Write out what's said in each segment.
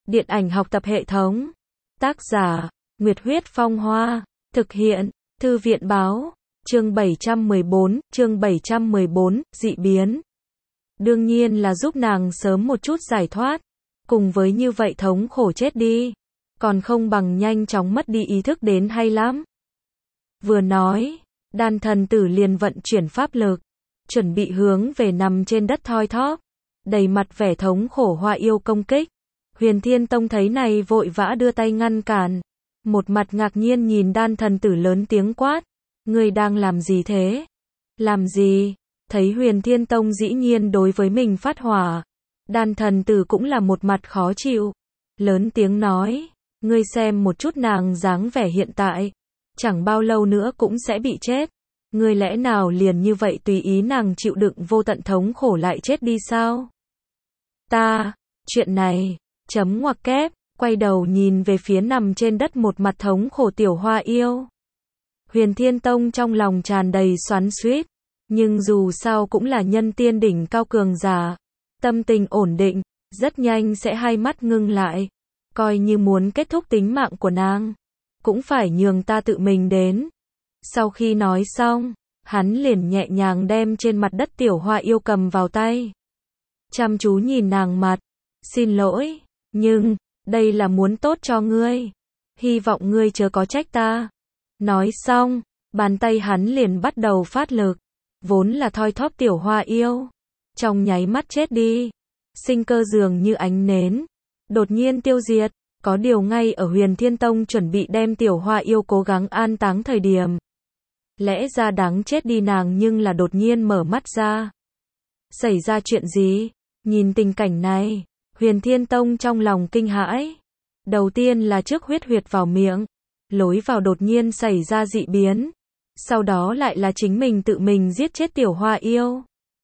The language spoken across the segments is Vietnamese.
Điện ảnh học tập hệ thống. Tác giả, Nguyệt Huyết Phong Hoa. Thực hiện, Thư viện Báo. Chương 714, dị biến. Đương nhiên là giúp nàng sớm một chút giải thoát. Cùng với như vậy thống khổ chết đi. Còn không bằng nhanh chóng mất đi ý thức đến hay lắm. Vừa nói, đan thần tử liền vận chuyển pháp lực. Chuẩn bị hướng về nằm trên đất thoi thóp. Đầy mặt vẻ thống khổ Hoa yêu công kích. Huyền Thiên Tông thấy này vội vã đưa tay ngăn cản. Một mặt ngạc nhiên nhìn đan thần tử lớn tiếng quát. Ngươi đang làm gì thế? Làm gì? Thấy Huyền Thiên Tông dĩ nhiên đối với mình phát hỏa. Đan thần tử cũng là một mặt khó chịu. Lớn tiếng nói. Ngươi xem một chút nàng dáng vẻ hiện tại. Chẳng bao lâu nữa cũng sẽ bị chết. Ngươi lẽ nào liền như vậy tùy ý nàng chịu đựng vô tận thống khổ lại chết đi sao? Chuyện này, chấm ngoặc kép, quay đầu nhìn về phía nằm trên đất một mặt thống khổ tiểu Hoa yêu. Huyền Thiên Tông trong lòng tràn đầy xoắn xuýt, nhưng dù sao cũng là nhân tiên đỉnh cao cường giả, tâm tình ổn định, rất nhanh sẽ hai mắt ngưng lại, coi như muốn kết thúc tính mạng của nàng, cũng phải nhường ta tự mình đến. Sau khi nói xong, hắn liền nhẹ nhàng đem trên mặt đất tiểu Hoa yêu cầm vào tay. Chăm chú nhìn nàng mặt, xin lỗi, nhưng, đây là muốn tốt cho ngươi. Hy vọng ngươi chớ có trách ta. Nói xong, bàn tay hắn liền bắt đầu phát lực. Vốn là thoi thóp tiểu Hoa yêu. Trong nháy mắt chết đi. Sinh cơ dường như ánh nến. Đột nhiên tiêu diệt. Có điều ngay ở Huyền Thiên Tông chuẩn bị đem tiểu Hoa yêu cố gắng an táng thời điểm. Lẽ ra đáng chết đi nàng nhưng là đột nhiên mở mắt ra. Xảy ra chuyện gì? Nhìn tình cảnh này, Huyền Thiên Tông trong lòng kinh hãi. Đầu tiên là trước huyết huyệt vào miệng, lối vào đột nhiên xảy ra dị biến. Sau đó lại là chính mình tự mình giết chết tiểu Hoa yêu.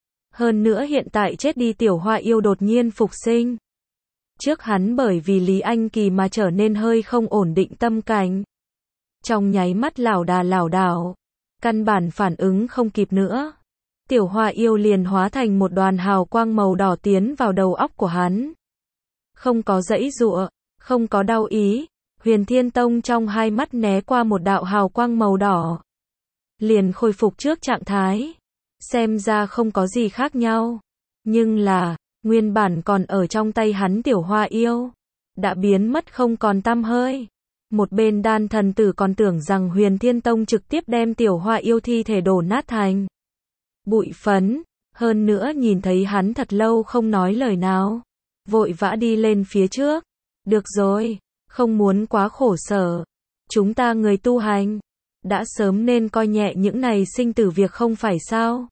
Hơn nữa hiện tại chết đi tiểu Hoa yêu đột nhiên phục sinh. Trước hắn bởi vì Lý Anh Kỳ mà trở nên hơi không ổn định tâm cảnh. Trong nháy mắt lảo đảo, căn bản phản ứng không kịp nữa. Tiểu Hoa yêu liền hóa thành một đoàn hào quang màu đỏ tiến vào đầu óc của hắn. Không có giãy giụa, không có đau ý, Huyền Thiên Tông trong hai mắt né qua một đạo hào quang màu đỏ. Liền khôi phục trước trạng thái. Xem ra không có gì khác nhau. Nhưng là, nguyên bản còn ở trong tay hắn tiểu Hoa yêu. Đã biến mất không còn tăm hơi. Một bên đan thần tử còn tưởng rằng Huyền Thiên Tông trực tiếp đem tiểu Hoa yêu thi thể đổ nát thành bụi phấn, hơn nữa nhìn thấy hắn thật lâu không nói lời nào, vội vã đi lên phía trước. Được rồi, không muốn quá khổ sở. Chúng ta người tu hành, đã sớm nên coi nhẹ những này sinh tử việc không phải sao?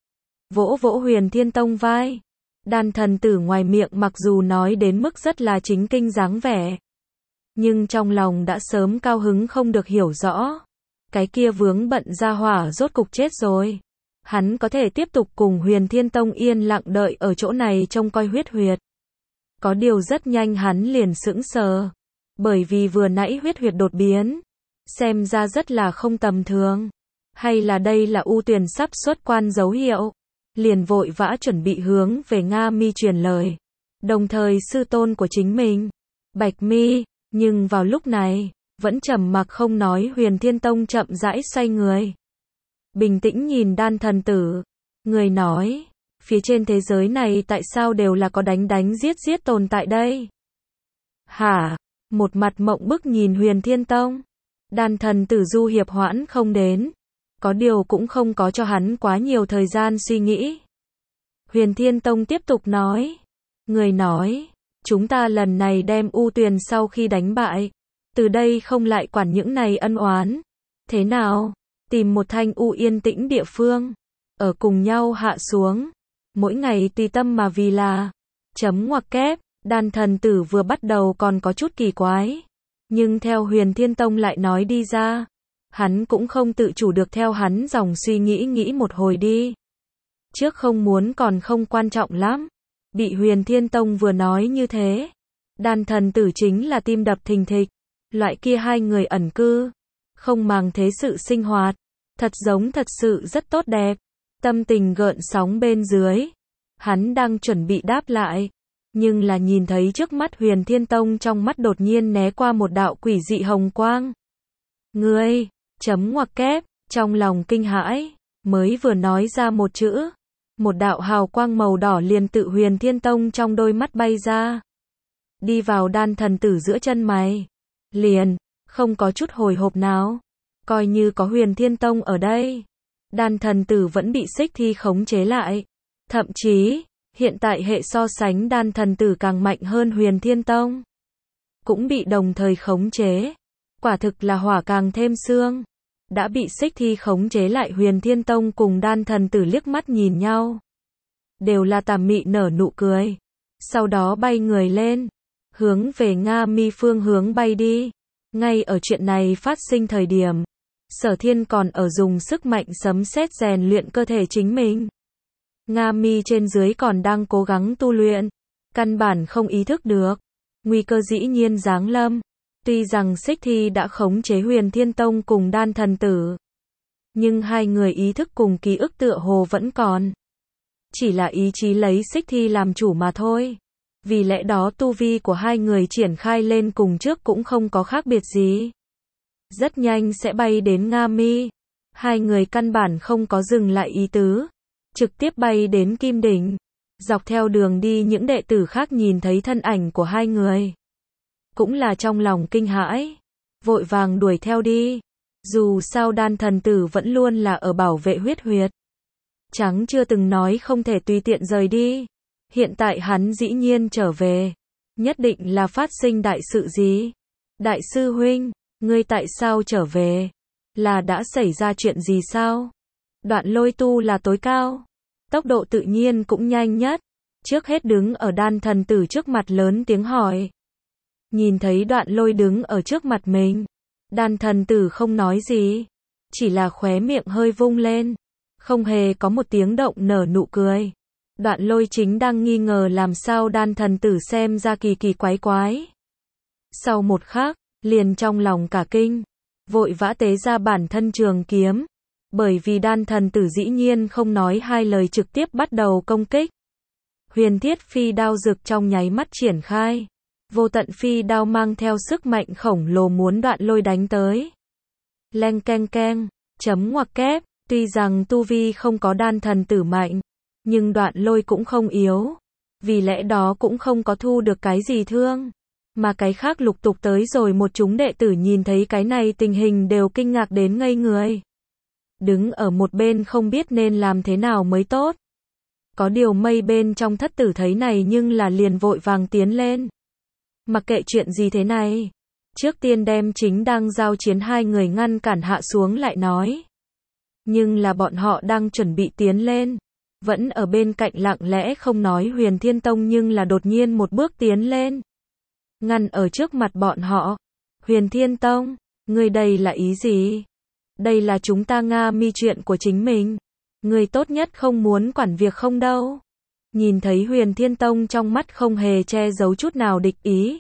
Vỗ vỗ Huyền Thiên Tông vai. Đan thần tử ngoài miệng mặc dù nói đến mức rất là chính kinh dáng vẻ, nhưng trong lòng đã sớm cao hứng không được hiểu rõ. Cái kia vướng bận gia hỏa rốt cục chết rồi. Hắn có thể tiếp tục cùng Huyền Thiên Tông yên lặng đợi ở chỗ này trông coi huyết huyệt. Có điều rất nhanh hắn liền sững sờ. Bởi vì vừa nãy huyết huyệt đột biến. Xem ra rất là không tầm thường. Hay là đây là U Tuyền sắp xuất quan dấu hiệu. Liền vội vã chuẩn bị hướng về Nga Mi truyền lời. Đồng thời sư tôn của chính mình, Bạch Mi. Nhưng vào lúc này, vẫn trầm mặc không nói. Huyền Thiên Tông chậm rãi xoay người. Bình tĩnh nhìn đan thần tử. Người nói, phía trên thế giới này tại sao đều là có đánh giết tồn tại đây? Hả? Một mặt mộng bức nhìn Huyền Thiên Tông. Đan thần tử du hiệp hoãn không đến. Có điều cũng không có cho hắn quá nhiều thời gian suy nghĩ. Huyền Thiên Tông tiếp tục nói. Người nói, chúng ta lần này đem U Tuyền sau khi đánh bại. Từ đây không lại quản những này ân oán. Thế nào? Tìm một thanh u yên tĩnh địa phương. Ở cùng nhau hạ xuống. Mỗi ngày tùy tâm mà vì là. Chấm ngoặc kép. Đan thần tử vừa bắt đầu còn có chút kỳ quái. Nhưng theo Huyền Thiên Tông lại nói đi ra. Hắn cũng không tự chủ được theo hắn dòng suy nghĩ một hồi đi. Trước không muốn còn không quan trọng lắm. Bị Huyền Thiên Tông vừa nói như thế. Đan thần tử chính là tim đập thình thịch. Loại kia hai người ẩn cư. Không màng thế sự sinh hoạt. Thật giống thật sự rất tốt đẹp. Tâm tình gợn sóng bên dưới. Hắn đang chuẩn bị đáp lại. Nhưng là nhìn thấy trước mắt Huyền Thiên Tông trong mắt đột nhiên né qua một đạo quỷ dị hồng quang. Ngươi, chấm ngoặc kép, trong lòng kinh hãi, mới vừa nói ra một chữ. Một đạo hào quang màu đỏ liền tự Huyền Thiên Tông trong đôi mắt bay ra. Đi vào đan thần tử giữa chân mày. Liền, không có chút hồi hộp nào. Coi như có Huyền Thiên Tông ở đây. Đan thần tử vẫn bị xích thi khống chế lại. Thậm chí, hiện tại hệ so sánh đan thần tử càng mạnh hơn Huyền Thiên Tông. Cũng bị đồng thời khống chế. Quả thực là hỏa càng thêm xương. Đã bị xích thi khống chế lại Huyền Thiên Tông cùng đan thần tử liếc mắt nhìn nhau. Đều là tà mị nở nụ cười. Sau đó bay người lên. Hướng về Nga Mi phương hướng bay đi. Ngay ở chuyện này phát sinh thời điểm. Sở Thiên còn ở dùng sức mạnh sấm sét rèn luyện cơ thể chính mình. Nga Mi trên dưới còn đang cố gắng tu luyện. Căn bản không ý thức được. Nguy cơ dĩ nhiên giáng lâm. Tuy rằng xích thi đã khống chế Huyền Thiên Tông cùng đan thần tử. Nhưng hai người ý thức cùng ký ức tựa hồ vẫn còn. Chỉ là ý chí lấy xích thi làm chủ mà thôi. Vì lẽ đó tu vi của hai người triển khai lên cùng trước cũng không có khác biệt gì. Rất nhanh sẽ bay đến Nga Mi. Hai người căn bản không có dừng lại ý tứ. Trực tiếp bay đến Kim Đỉnh. Dọc theo đường đi những đệ tử khác nhìn thấy thân ảnh của hai người. Cũng là trong lòng kinh hãi. Vội vàng đuổi theo đi. Dù sao đan thần tử vẫn luôn là ở bảo vệ huyết huyệt. Trắng chưa từng nói không thể tùy tiện rời đi. Hiện tại hắn dĩ nhiên trở về. Nhất định là phát sinh đại sự gì. Đại sư huynh, ngươi tại sao trở về? Là đã xảy ra chuyện gì sao? Đoạn Lôi tu là tối cao. Tốc độ tự nhiên cũng nhanh nhất. Trước hết đứng ở đan thần tử trước mặt lớn tiếng hỏi. Nhìn thấy Đoạn Lôi đứng ở trước mặt mình. Đan thần tử không nói gì. Chỉ là khóe miệng hơi vung lên. Không hề có một tiếng động nở nụ cười. Đoạn Lôi chính đang nghi ngờ làm sao đan thần tử xem ra kỳ kỳ quái quái. Sau một khắc, liền trong lòng cả kinh. Vội vã tế ra bản thân trường kiếm. Bởi vì đan thần tử dĩ nhiên không nói hai lời trực tiếp bắt đầu công kích. Huyền thiết phi đao rực trong nháy mắt triển khai. Vô tận phi đao mang theo sức mạnh khổng lồ muốn Đoạn Lôi đánh tới. Leng keng keng, chấm ngoặc kép, tuy rằng tu vi không có đan thần tử mạnh, nhưng Đoạn Lôi cũng không yếu. Vì lẽ đó cũng không có thu được cái gì thương. Mà cái khác lục tục tới rồi một chúng đệ tử nhìn thấy cái này tình hình đều kinh ngạc đến ngây người. Đứng ở một bên không biết nên làm thế nào mới tốt. Có điều mây bên trong thất tử thấy này nhưng là liền vội vàng tiến lên. Mặc kệ chuyện gì thế này. Trước tiên đem chính đang giao chiến hai người ngăn cản hạ xuống lại nói. Nhưng là bọn họ đang chuẩn bị tiến lên. Vẫn ở bên cạnh lặng lẽ không nói Huyền Thiên Tông nhưng là đột nhiên một bước tiến lên. Ngăn ở trước mặt bọn họ. Huyền Thiên Tông, ngươi đây là ý gì? Đây là chúng ta Nga Mi chuyện của chính mình. Ngươi tốt nhất không muốn quản việc không đâu. Nhìn thấy Huyền Thiên Tông trong mắt không hề che giấu chút nào địch ý.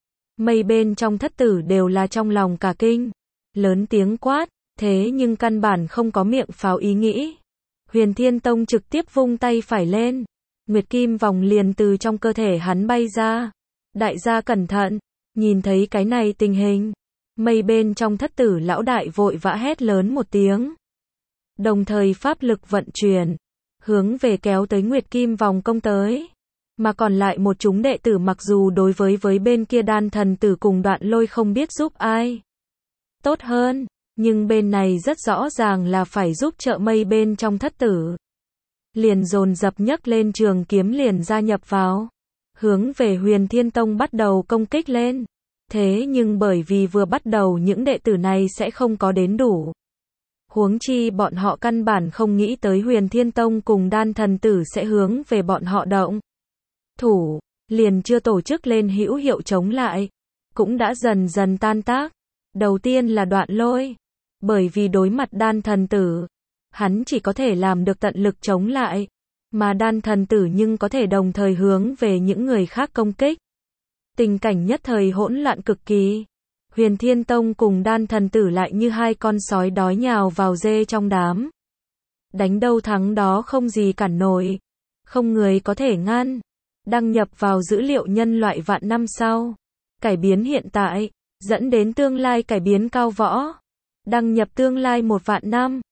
Mây bên trong thất tử đều là trong lòng cả kinh. Lớn tiếng quát, thế nhưng căn bản không có miệng pháo ý nghĩ. Huyền Thiên Tông trực tiếp vung tay phải lên. Nguyệt Kim vòng liền từ trong cơ thể hắn bay ra. Đại gia cẩn thận, nhìn thấy cái này tình hình. Mây bên trong thất tử lão đại vội vã hét lớn một tiếng. Đồng thời pháp lực vận chuyển. Hướng về kéo tới Nguyệt Kim vòng công tới. Mà còn lại một chúng đệ tử mặc dù đối với bên kia đan thần tử cùng Đoạn Lôi không biết giúp ai tốt hơn. Nhưng bên này rất rõ ràng là phải giúp trợ mây bên trong thất tử. Liền dồn dập nhấc lên trường kiếm liền gia nhập vào. Hướng về Huyền Thiên Tông bắt đầu công kích lên. Thế nhưng bởi vì vừa bắt đầu những đệ tử này sẽ không có đến đủ. Huống chi bọn họ căn bản không nghĩ tới Huyền Thiên Tông cùng đan thần tử sẽ hướng về bọn họ động thủ. Liền chưa tổ chức lên hữu hiệu chống lại. Cũng đã dần dần tan tác. Đầu tiên là Đoạn Lôi. Bởi vì đối mặt đan thần tử, hắn chỉ có thể làm được tận lực chống lại. Mà đan thần tử nhưng có thể đồng thời hướng về những người khác công kích. Tình cảnh nhất thời hỗn loạn cực kỳ. Huyền Thiên Tông cùng đan thần tử lại như hai con sói đói nhào vào dê trong đám. Đánh đâu thắng đó không gì cản nổi. Không người có thể ngăn. đăng nhập vào dữ liệu nhân loại vạn năm sau, cải biến hiện tại, dẫn đến tương lai cải biến cao võ, đăng nhập tương lai 1 vạn năm.